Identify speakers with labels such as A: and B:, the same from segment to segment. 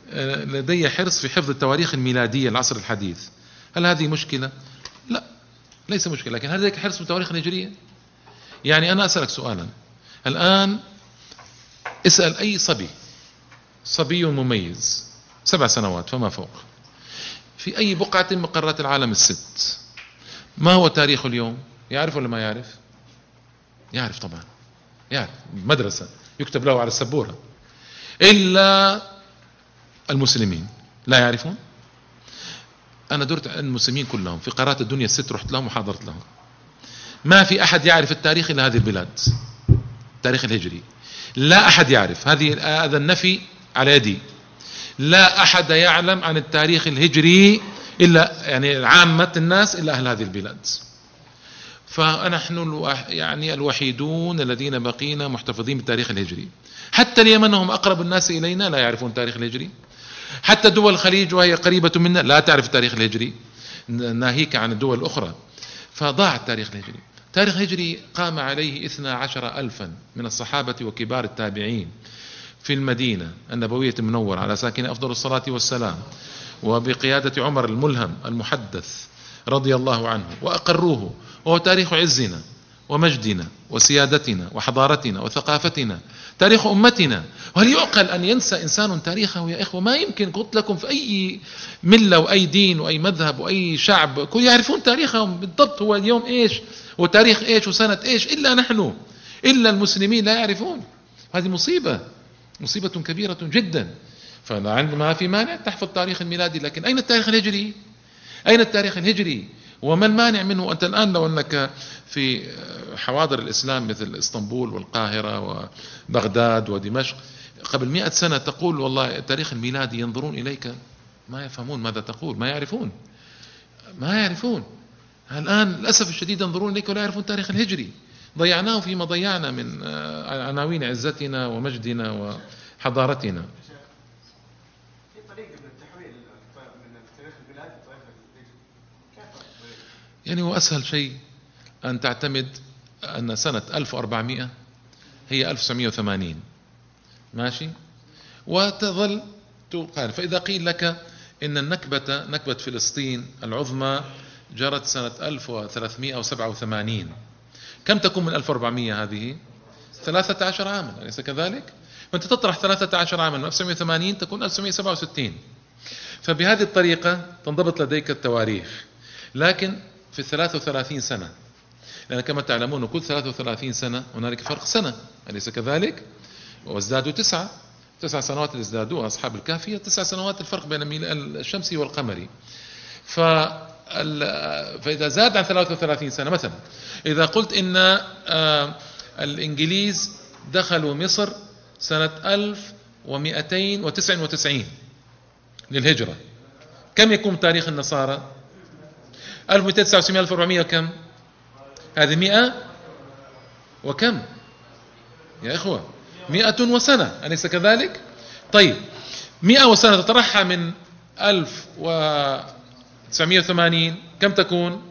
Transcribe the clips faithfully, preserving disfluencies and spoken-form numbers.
A: لدي حرص في حفظ التواريخ الميلادية العصر الحديث. هل هذه مشكلة؟ لا، ليس مشكلة. لكن هل لديك حرص بالتواريخ الهجرية؟ يعني أنا أسألك سؤالا الآن، اسأل أي صبي صبي مميز سبع سنوات فما فوق في أي بقعة من قارات العالم الست، ما هو تاريخ اليوم؟ يعرف ولا ما يعرف؟ يعرف طبعا، يعرف، مدرسة يكتب له على السبورة. إلا المسلمين لا يعرفون. أنا درت المسلمين كلهم في قارات الدنيا الست، رحت لهم وحاضرت لهم، ما في أحد يعرف التاريخ إلا هذه البلاد، التاريخ الهجري لا أحد يعرف. هذه هذا النفي على يدي. لا أحد يعلم عن التاريخ الهجري إلا يعني عامة الناس إلا أهل هذه البلاد. فنحن يعني الوحيدون الذين بقينا محتفظين بالتاريخ الهجري. حتى اليمن هم أقرب الناس إلينا لا يعرفون التاريخ الهجري. حتى دول الخليج وهي قريبة منا لا تعرف التاريخ الهجري، ناهيك عن الدول الأخرى. فضاع التاريخ الهجري. التاريخ الهجري قام عليه اثنا عشر ألفا من الصحابة وكبار التابعين في المدينة النبوية المنورة على ساكنها أفضل الصلاة والسلام، وبقيادة عمر الملهم المحدث رضي الله عنه، وأقروه. وهو تاريخ عزنا ومجدنا وسيادتنا وحضارتنا وثقافتنا، تاريخ أمتنا. وهل يعقل أن ينسى إنسان تاريخه يا إخوة؟ ما يمكن. قلت لكم في أي ملة وأي دين وأي مذهب وأي شعب كل يعرفون تاريخهم بالضبط، هو اليوم إيش وتاريخ إيش وسنة إيش، إلا نحن، إلا المسلمين لا يعرفون. هذه مصيبة، مصيبة كبيرة جدا. فما في مانع تحفظ التاريخ الميلادي، لكن أين التاريخ الهجري؟ أين التاريخ الهجري؟ وما المانع منه؟ أنت الآن لو أنك في حواضر الإسلام مثل اسطنبول والقاهرة وبغداد ودمشق قبل مئة سنة تقول والله التاريخ الميلادي، ينظرون إليك ما يفهمون ماذا تقول، ما يعرفون ما يعرفون الآن للأسف الشديد ينظرون إليك ولا يعرفون التاريخ الهجري. ضيعناه فيما ضيعنا من عناوين عزتنا ومجدنا وحضارتنا. يعني هو أسهل شيء أن تعتمد أن سنة ألف وأربعمائة هي ألف وتسعمائة وثمانين، ماشي، وتظل تقال. فإذا قيل لك إن النكبة نكبة فلسطين العظمى جرت سنة ألف وثلاثمائة وسبعة وثمانين، كم تكون من ألف وأربعمائة؟ هذه ثلاثة عشر عاما، أليس كذلك؟ فأنت تطرح ثلاثة عشر عاما من ألف وتسعمائة وثمانين تكون ألف وتسعمائة وسبعة وستين. فبهذه الطريقة تنضبط لديك التواريخ. لكن في الثلاث وثلاثين سنة، لأن كما تعلمون كل ثلاث وثلاثين سنة هنالك فرق سنة، أليس كذلك؟ وازدادوا تسعة تسع سنوات اللي ازدادوها أصحاب الكهف، هي تسع سنوات الفرق بين الشمسي والقمري. ف فإذا زاد عن ثلاث وثلاثين سنة، مثلا إذا قلت إن الإنجليز دخلوا مصر سنة ألف ومئتين وتسعة وتسعين للهجرة، كم يكون تاريخ النصارى؟ ألف ومئتين وتسعة وتسعين ألف وأربعمائة كم؟ هذه مئة وكم يا إخوة؟ مئة وسنة، أليس كذلك؟ طيب مئة وسنة تطرحها من ألف وتسعمائة وثمانين كم تكون؟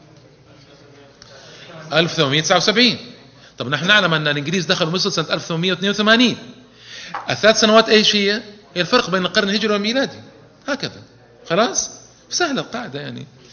A: ألف وثمانمائة وتسعة وسبعين. طب نحن نعلم أن الإنجليز دخلوا مصر سنة ألف وثمانمائة واثنين وثمانين. الثلاث سنوات إيش هي؟ هي الفرق بين القرن الهجري والميلادي. هكذا خلاص، سهلة القاعدة يعني.